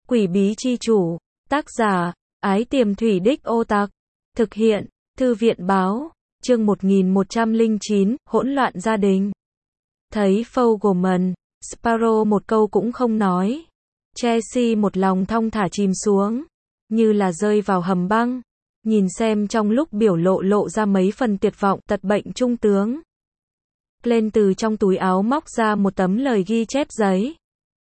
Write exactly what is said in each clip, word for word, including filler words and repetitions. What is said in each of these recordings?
Quỷ bí chi chủ, tác giả, Ái Tiềm Thủy Đích Ô Tặc, thực hiện, Thư viện báo, chương một nghìn một trăm lẻ chín, hỗn loạn gia đình. Thấy Fogelman, Sparrow một câu cũng không nói. Chelsea một lòng thong thả chìm xuống, như là rơi vào hầm băng. Nhìn xem trong lúc biểu lộ lộ ra mấy phần tuyệt vọng tật bệnh trung tướng. Lên từ trong túi áo móc ra một tấm lời ghi chép giấy.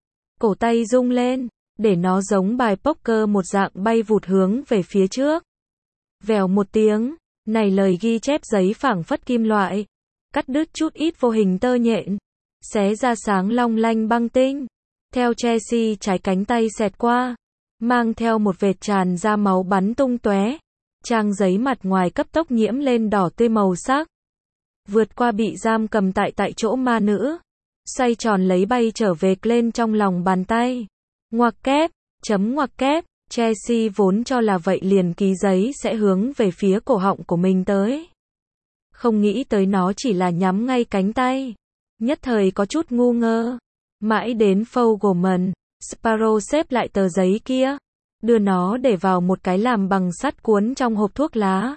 Cổ tay rung lên, để nó giống bài poker một dạng bay vụt hướng về phía trước. Vèo một tiếng, này lời ghi chép giấy phảng phất kim loại, cắt đứt chút ít vô hình tơ nhện, xé ra sáng long lanh băng tinh. Theo Chelsea trái cánh tay xẹt qua, mang theo một vệt tràn ra máu bắn tung tóe. Trang giấy mặt ngoài cấp tốc nhiễm lên đỏ tươi màu sắc. Vượt qua bị giam cầm tại tại chỗ ma nữ, xoay tròn lấy bay trở về lên trong lòng bàn tay. Ngoặc kép, chấm ngoặc kép, Chelsea vốn cho là vậy liền ký giấy sẽ hướng về phía cổ họng của mình tới. Không nghĩ tới nó chỉ là nhắm ngay cánh tay. Nhất thời có chút ngu ngơ. Mãi đến Fogelman, Sparrow xếp lại tờ giấy kia, đưa nó để vào một cái làm bằng sắt cuốn trong hộp thuốc lá.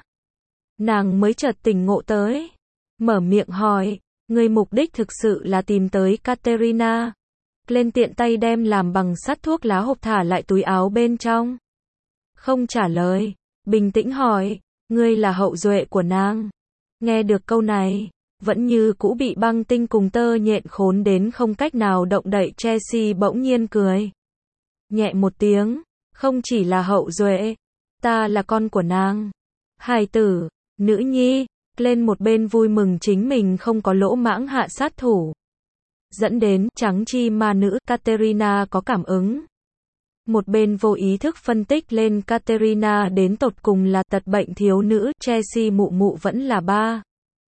Nàng mới chợt tỉnh ngộ tới. Mở miệng hỏi, người mục đích thực sự là tìm tới Katerina. Lên tiện tay đem làm bằng sắt thuốc lá hộp thả lại túi áo bên trong. Không trả lời, bình tĩnh hỏi, ngươi là hậu duệ của nàng. Nghe được câu này, vẫn như cũ bị băng tinh cùng tơ nhện khốn đến không cách nào động đậy. Chelsea bỗng nhiên cười. Nhẹ một tiếng, không chỉ là hậu duệ, ta là con của nàng. Hài tử, nữ nhi, lên một bên vui mừng chính mình không có lỗ mãng hạ sát thủ. Dẫn đến trắng chi ma nữ Katerina có cảm ứng. Một bên vô ý thức phân tích lên Katerina đến tột cùng là tật bệnh thiếu nữ. Chelsea mụ mụ vẫn là ba.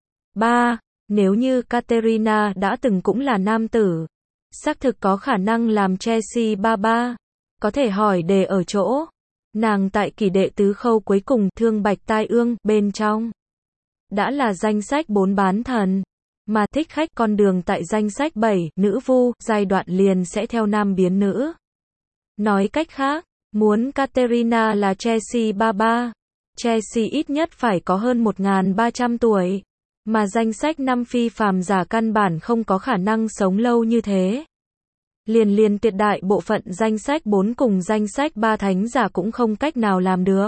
Ba, nếu như Katerina đã từng cũng là nam tử, xác thực có khả năng làm Chelsea ba ba. Có thể hỏi đề ở chỗ, nàng tại kỳ đệ tứ khâu cuối cùng thương bạch tai ương bên trong đã là danh sách bốn bán thần, mà thích khách con đường tại danh sách bảy nữ vu giai đoạn liền sẽ theo nam biến nữ. Nói cách khác, muốn Katerina là Chelsea ba ba, Chelsea ít nhất phải có hơn một nghìn ba trăm tuổi, mà danh sách năm phi phàm giả căn bản không có khả năng sống lâu như thế. Liền liền tuyệt đại bộ phận danh sách bốn cùng danh sách ba thánh giả cũng không cách nào làm được.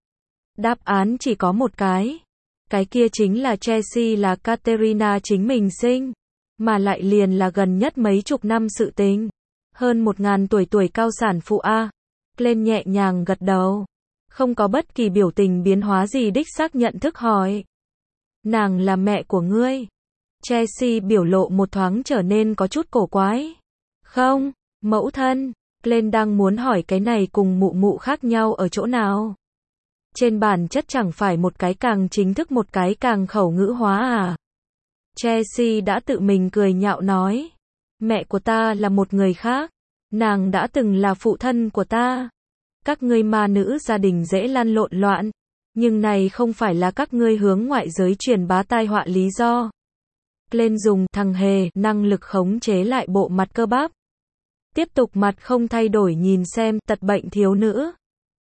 Đáp án chỉ có một cái. Cái kia chính là Chelsea là Katerina chính mình sinh, mà lại liền là gần nhất mấy chục năm sự tình. Hơn một ngàn tuổi tuổi cao sản phụ A. Lên nhẹ nhàng gật đầu. Không có bất kỳ biểu tình biến hóa gì đích xác nhận thức hỏi. Nàng là mẹ của ngươi. Chelsea biểu lộ một thoáng trở nên có chút cổ quái. Không, mẫu thân. Lên đang muốn hỏi cái này cùng mụ mụ khác nhau ở chỗ nào. Trên bản chất chẳng phải một cái càng chính thức một cái càng khẩu ngữ hóa à. Chelsea đã tự mình cười nhạo nói. Mẹ của ta là một người khác. Nàng đã từng là phụ thân của ta. Các ngươi ma nữ gia đình dễ lăn lộn loạn. Nhưng này không phải là các ngươi hướng ngoại giới truyền bá tai họa lý do. Lên dùng thằng hề năng lực khống chế lại bộ mặt cơ bắp. Tiếp tục mặt không thay đổi nhìn xem tật bệnh thiếu nữ.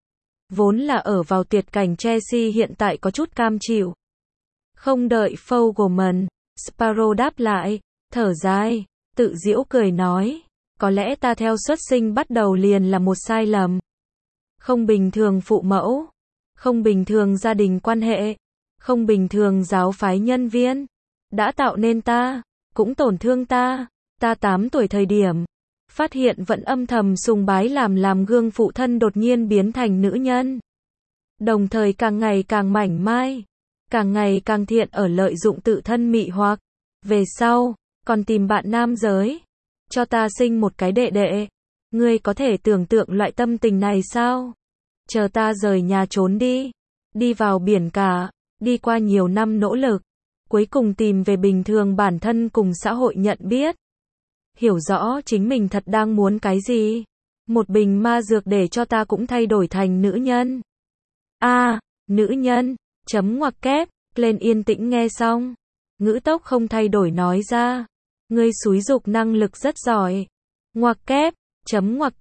Vốn là ở vào tuyệt cảnh Chelsea hiện tại có chút cam chịu. Không đợi Fogelman, Sparrow đáp lại, thở dài, tự giễu cười nói, có lẽ ta theo xuất sinh bắt đầu liền là một sai lầm. Không bình thường phụ mẫu, không bình thường gia đình quan hệ, không bình thường giáo phái nhân viên, đã tạo nên ta, cũng tổn thương ta. Ta tám tuổi thời điểm, phát hiện vẫn âm thầm sùng bái làm làm gương phụ thân đột nhiên biến thành nữ nhân. Đồng thời càng ngày càng mảnh mai, càng ngày càng thiện ở lợi dụng tự thân mị hoặc. Về sau, còn tìm bạn nam giới, cho ta sinh một cái đệ đệ. Ngươi có thể tưởng tượng loại tâm tình này sao? Chờ ta rời nhà trốn đi, đi vào biển cả, đi qua nhiều năm nỗ lực, cuối cùng tìm về bình thường bản thân cùng xã hội nhận biết. Hiểu rõ chính mình thật đang muốn cái gì. Một bình ma dược để cho ta cũng thay đổi thành nữ nhân. A, à, nữ nhân, chấm ngoặc kép, lên yên tĩnh nghe xong. Ngữ tốc không thay đổi nói ra. Ngươi xúi giục năng lực rất giỏi. Ngoặc kép, chấm ngoặc kép,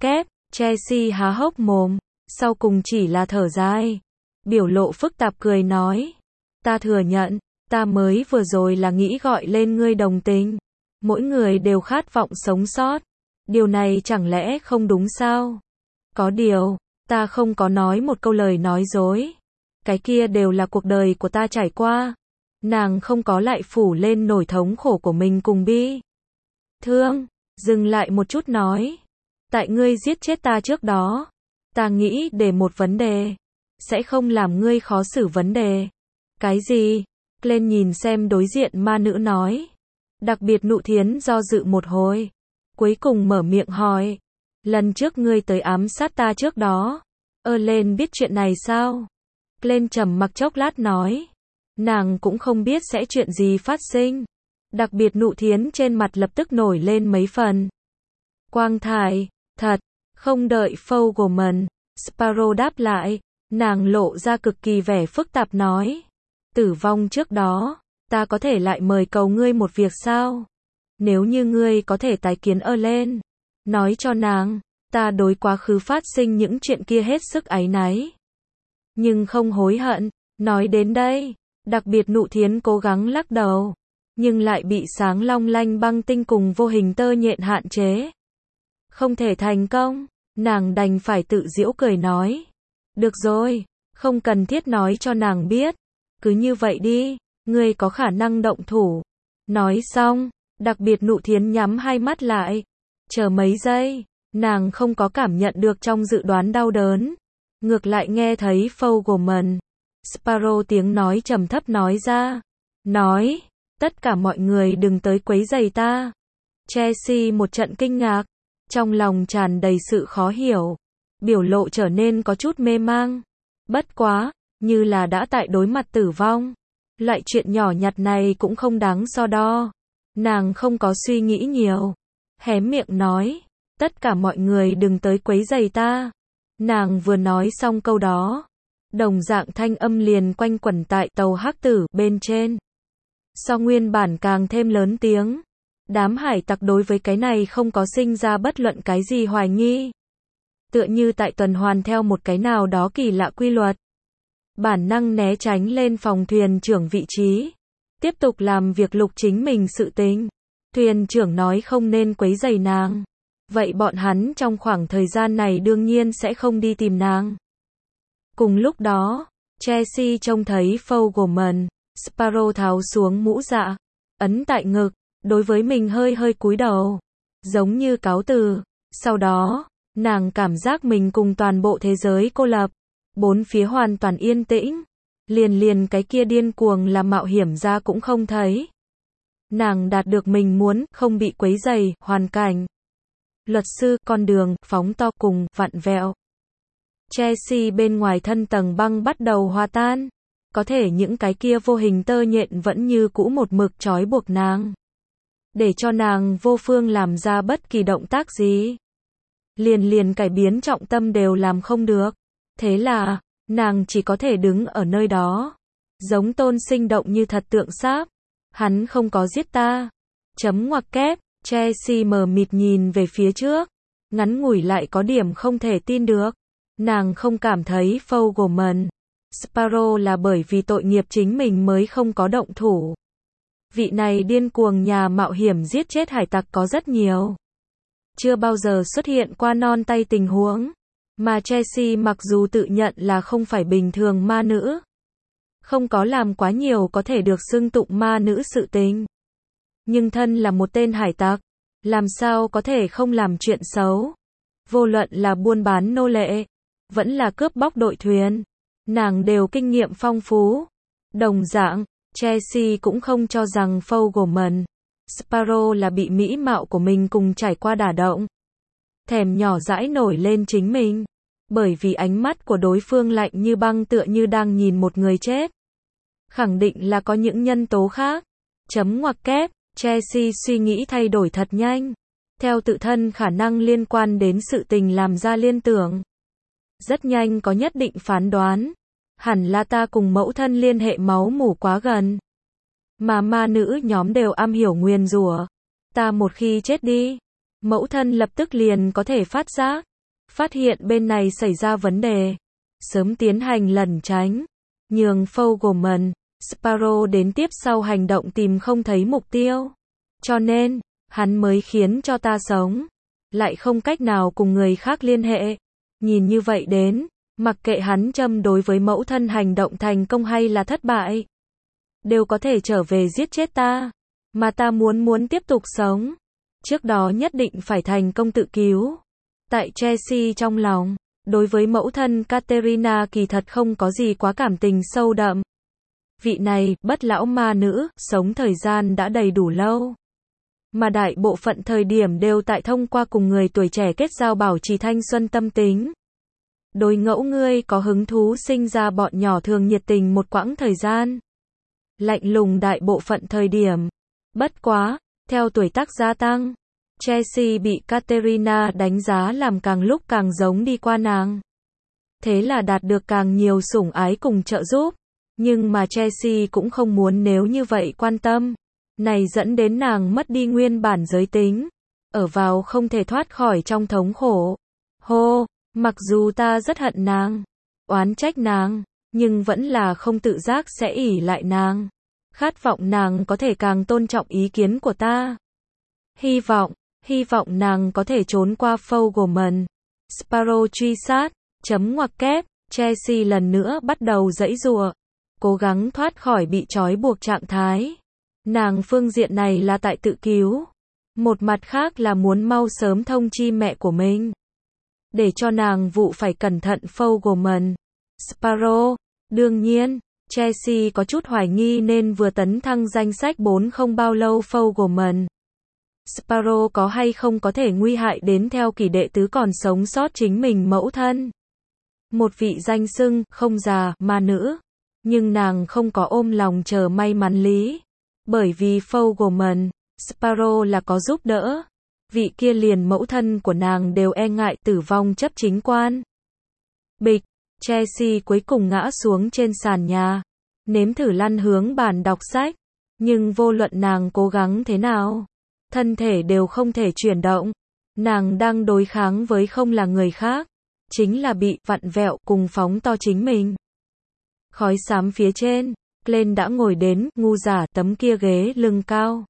Chelsea há hốc mồm, sau cùng chỉ là thở dài. Biểu lộ phức tạp cười nói. Ta thừa nhận, ta mới vừa rồi là nghĩ gọi lên ngươi đồng tình. Mỗi người đều khát vọng sống sót. Điều này chẳng lẽ không đúng sao? Có điều, ta không có nói một câu lời nói dối. Cái kia đều là cuộc đời của ta trải qua. Nàng không có lại phủ lên nỗi thống khổ của mình cùng bi thương, dừng lại một chút nói. Tại ngươi giết chết ta trước đó, ta nghĩ để một vấn đề, sẽ không làm ngươi khó xử vấn đề. Cái gì? Lên nhìn xem đối diện ma nữ nói. Đặc biệt Nụ Thiến do dự một hồi, cuối cùng mở miệng hỏi. Lần trước ngươi tới ám sát ta trước đó, ơ lên biết chuyện này sao? Lên trầm mặc chốc lát nói. Nàng cũng không biết sẽ chuyện gì phát sinh. Đặc biệt Nụ Thiến trên mặt lập tức nổi lên mấy phần quang thải. Thật, không đợi Fogelman, Sparrow đáp lại, nàng lộ ra cực kỳ vẻ phức tạp nói. Tử vong trước đó, ta có thể lại mời cầu ngươi một việc sao? Nếu như ngươi có thể tái kiến Erlen, nói cho nàng, ta đối quá khứ phát sinh những chuyện kia hết sức áy náy, nhưng không hối hận. Nói đến đây, đặc biệt Nụ Thiến cố gắng lắc đầu, nhưng lại bị sáng long lanh băng tinh cùng vô hình tơ nhện hạn chế. Không thể thành công, nàng đành phải tự giễu cười nói. Được rồi, không cần thiết nói cho nàng biết. Cứ như vậy đi, ngươi có khả năng động thủ. Nói xong, đặc biệt Nụ Thiến nhắm hai mắt lại. Chờ mấy giây, nàng không có cảm nhận được trong dự đoán đau đớn. Ngược lại nghe thấy Fogelman, Sparrow tiếng nói trầm thấp nói ra. Nói, tất cả mọi người đừng tới quấy rầy ta. Chelsea một trận kinh ngạc, trong lòng tràn đầy sự khó hiểu. Biểu lộ trở nên có chút mê mang. Bất quá, như là đã tại đối mặt tử vong. Loại chuyện nhỏ nhặt này cũng không đáng so đo. Nàng không có suy nghĩ nhiều. Hé miệng nói, tất cả mọi người đừng tới quấy rầy ta. Nàng vừa nói xong câu đó, đồng dạng thanh âm liền quanh quẩn tại tàu hắc tử bên trên. So nguyên bản càng thêm lớn tiếng. Đám hải tặc đối với cái này không có sinh ra bất luận cái gì hoài nghi. Tựa như tại tuần hoàn theo một cái nào đó kỳ lạ quy luật. Bản năng né tránh lên phòng thuyền trưởng vị trí. Tiếp tục làm việc lục chính mình sự tình. Thuyền trưởng nói không nên quấy rầy nàng. Vậy bọn hắn trong khoảng thời gian này đương nhiên sẽ không đi tìm nàng. Cùng lúc đó, Chelsea trông thấy Fogelman, Sparrow tháo xuống mũ dạ, ấn tại ngực, đối với mình hơi hơi cúi đầu, giống như cáo từ. Sau đó, nàng cảm giác mình cùng toàn bộ thế giới cô lập, bốn phía hoàn toàn yên tĩnh, liền liền cái kia điên cuồng làm mạo hiểm ra cũng không thấy. Nàng đạt được mình muốn, không bị quấy rầy, hoàn cảnh. Luật sư, con đường, phóng to cùng, vặn vẹo. Chelsea bên ngoài thân tầng băng bắt đầu hòa tan. Có thể những cái kia vô hình tơ nhện vẫn như cũ một mực trói buộc nàng. Để cho nàng vô phương làm ra bất kỳ động tác gì. Liền liền cải biến trọng tâm đều làm không được. Thế là, nàng chỉ có thể đứng ở nơi đó. Giống tôn sinh động như thật tượng sáp. Hắn không có giết ta. Chấm ngoặc kép, Chelsea mờ mịt nhìn về phía trước. Ngắn ngủi lại có điểm không thể tin được. Nàng không cảm thấy Fogelman, Sparrow là bởi vì tội nghiệp chính mình mới không có động thủ. Vị này điên cuồng nhà mạo hiểm giết chết hải tặc có rất nhiều. Chưa bao giờ xuất hiện qua non tay tình huống. Mà Chelsea mặc dù tự nhận là không phải bình thường ma nữ. Không có làm quá nhiều có thể được xưng tụng ma nữ sự tình. Nhưng thân là một tên hải tặc. Làm sao có thể không làm chuyện xấu. Vô luận là buôn bán nô lệ. Vẫn là cướp bóc đội thuyền. Nàng đều kinh nghiệm phong phú. Đồng dạng, Chelsea cũng không cho rằng Fogelman, Sparrow là bị mỹ mạo của mình cùng trải qua đả động. Thèm nhỏ dãi nổi lên chính mình. Bởi vì ánh mắt của đối phương lạnh như băng tựa như đang nhìn một người chết. Khẳng định là có những nhân tố khác. Chấm ngoặc kép, Chelsea suy nghĩ thay đổi thật nhanh. Theo tự thân khả năng liên quan đến sự tình làm ra liên tưởng. Rất nhanh có nhất định phán đoán. Hẳn là ta cùng mẫu thân liên hệ máu mủ quá gần. Mà ma nữ nhóm đều am hiểu nguyền rủa. Ta một khi chết đi, mẫu thân lập tức liền có thể phát giác. phát hiện bên này xảy ra vấn đề, sớm tiến hành lẩn tránh, nhường Fogelman, Sparrow đến tiếp sau hành động tìm không thấy mục tiêu. Cho nên, hắn mới khiến cho ta sống, lại không cách nào cùng người khác liên hệ. Nhìn như vậy đến, mặc kệ hắn châm đối với mẫu thân hành động thành công hay là thất bại, đều có thể trở về giết chết ta, mà ta muốn muốn tiếp tục sống. Trước đó nhất định phải thành công tự cứu. Tại Chelsea trong lòng, đối với mẫu thân Katerina kỳ thật không có gì quá cảm tình sâu đậm. Vị này, bất lão ma nữ, sống thời gian đã đầy đủ lâu. Mà đại bộ phận thời điểm đều tại thông qua cùng người tuổi trẻ kết giao bảo trì thanh xuân tâm tính. Đối ngẫu ngươi có hứng thú sinh ra bọn nhỏ thường nhiệt tình một quãng thời gian. Lạnh lùng đại bộ phận thời điểm. Bất quá, theo tuổi tác gia tăng, Chelsea bị Katerina đánh giá làm càng lúc càng giống đi qua nàng. Thế là đạt được càng nhiều sủng ái cùng trợ giúp. Nhưng mà Chelsea cũng không muốn nếu như vậy quan tâm. Này dẫn đến nàng mất đi nguyên bản giới tính. Ở vào không thể thoát khỏi trong thống khổ. Hô, mặc dù ta rất hận nàng, oán trách nàng, nhưng vẫn là không tự giác sẽ ỷ lại nàng. Khát vọng nàng có thể càng tôn trọng ý kiến của ta. Hy vọng, hy vọng nàng có thể trốn qua Fogelman. Sparrow truy sát, chấm ngoặc kép, Chelsea lần nữa bắt đầu giãy giụa, cố gắng thoát khỏi bị trói buộc trạng thái. Nàng phương diện này là tại tự cứu. Một mặt khác là muốn mau sớm thông chi mẹ của mình. Để cho nàng vụ phải cẩn thận Fogelman. Sparrow, đương nhiên, Chelsea có chút hoài nghi nên vừa tấn thăng danh sách bốn không bao lâu Fogelman. Sparrow có hay không có thể nguy hại đến theo kỷ đệ tứ còn sống sót chính mình mẫu thân. Một vị danh xưng, không già, ma nữ. Nhưng nàng không có ôm lòng chờ may mắn lý. Bởi vì Fogelman, Sparrow là có giúp đỡ. Vị kia liền mẫu thân của nàng đều e ngại tử vong chấp chính quan. Bịch, Chelsea cuối cùng ngã xuống trên sàn nhà. Nếm thử lăn hướng bàn đọc sách. Nhưng vô luận nàng cố gắng thế nào, thân thể đều không thể chuyển động. Nàng đang đối kháng với không là người khác, chính là bị vặn vẹo cùng phóng to chính mình. Khói xám phía trên, Glenn đã ngồi đến, ngu giả tấm kia ghế lưng cao.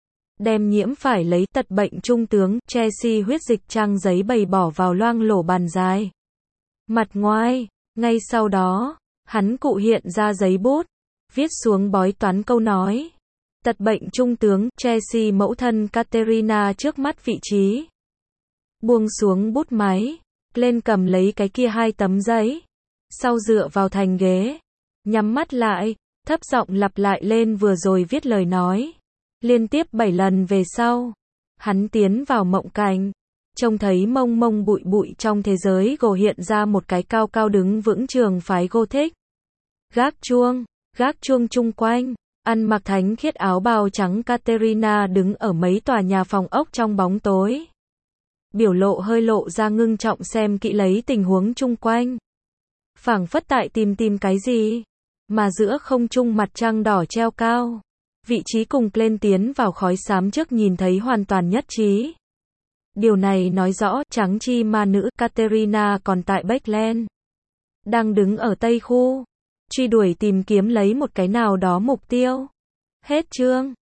Đem nhiễm phải lấy tật bệnh trung tướng, Chelsea huyết dịch trang giấy bày bỏ vào loang lổ bàn dài. Mặt ngoài, ngay sau đó, hắn cụ hiện ra giấy bút, viết xuống bói toán câu nói. Tật bệnh trung tướng, Chelsea mẫu thân Katerina trước mắt vị trí. Buông xuống bút máy, lên cầm lấy cái kia hai tấm giấy. Sau dựa vào thành ghế, nhắm mắt lại, thấp giọng lặp lại lên vừa rồi viết lời nói. Liên tiếp bảy lần về sau, hắn tiến vào mộng cảnh, trông thấy mông mông bụi bụi trong thế giới gồ hiện ra một cái cao cao đứng vững trường phái Gothic. Gác chuông, gác chuông chung quanh, ăn mặc thánh khiết áo bào trắng Katerina đứng ở mấy tòa nhà phòng ốc trong bóng tối. Biểu lộ hơi lộ ra ngưng trọng xem kỹ lấy tình huống chung quanh. Phảng phất tại tìm tìm cái gì, mà giữa không trung mặt trăng đỏ treo cao. Vị trí cùng lên tiến vào khói xám trước nhìn thấy hoàn toàn nhất trí. Điều này nói rõ trắng chi ma nữ Katerina còn tại Backland. Đang đứng ở Tây Khu. Truy đuổi tìm kiếm lấy một cái nào đó mục tiêu. Hết chương.